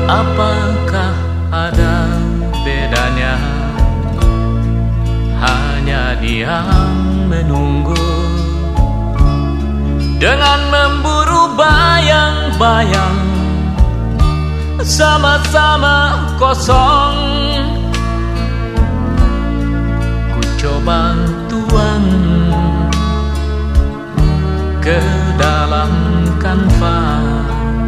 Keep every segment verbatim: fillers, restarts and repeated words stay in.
Apakah ada bedanya? Hanya diam menunggu dengan memburu bayang-bayang, sama-sama kosong. Ku coba tuang ke dalam kanvas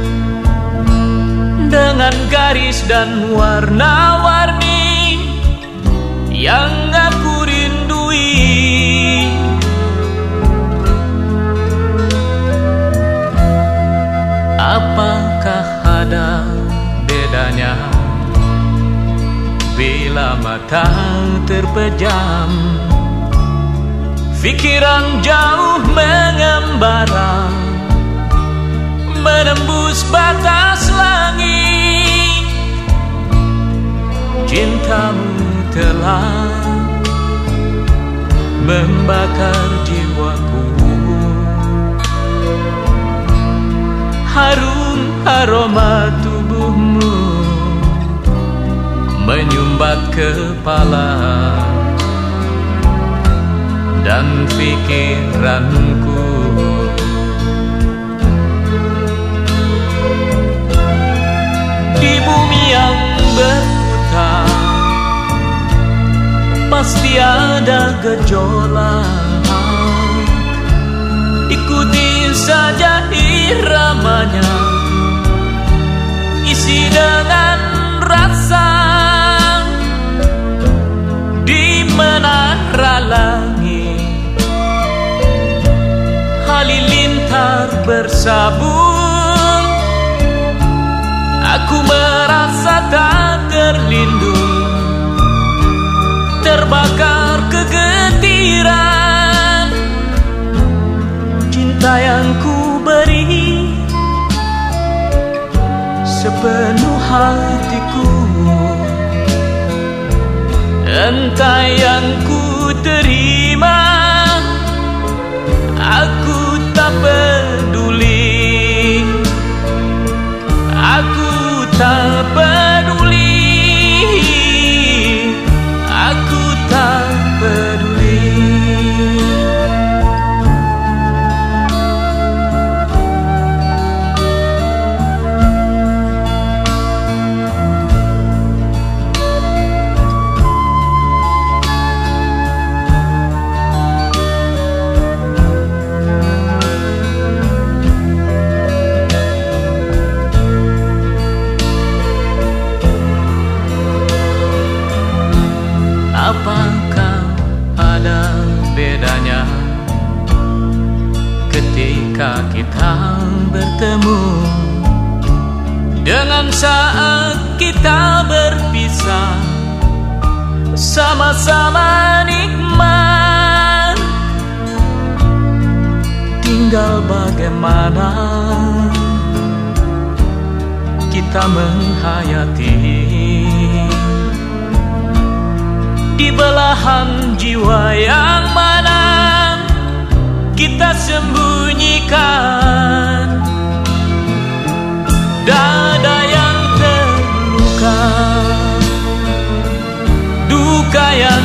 dengan garis dan warna-warni yang aku rindui. Apakah ada bedanya bila mata terpejam, pikiran jauh mengembara, menembus batas langit? Cintamu telah membakar jiwaku. Harum aroma tubuhmu menyumbat kepala dan pikiranku. Di bumi yang berputar pasti ada gejolak. Ikuti saja iramanya, isi dengan rasa. Di menara langit halilintar bersabung, aku merasa tak terlindung, terbakar kegetiran. Cinta yang ku beri sepenuh hatiku, entah yang ku terima, aku tak peduli, aku tak peduli, aku tak peduli. Apakah ada bedanya ketika kita bertemu dengan saat kita berpisah? Sama-sama nikmat, tinggal bagaimana kita menghayati di belahan jiwa yang mana kita sembunyikan. Dada yang terluka, duka yang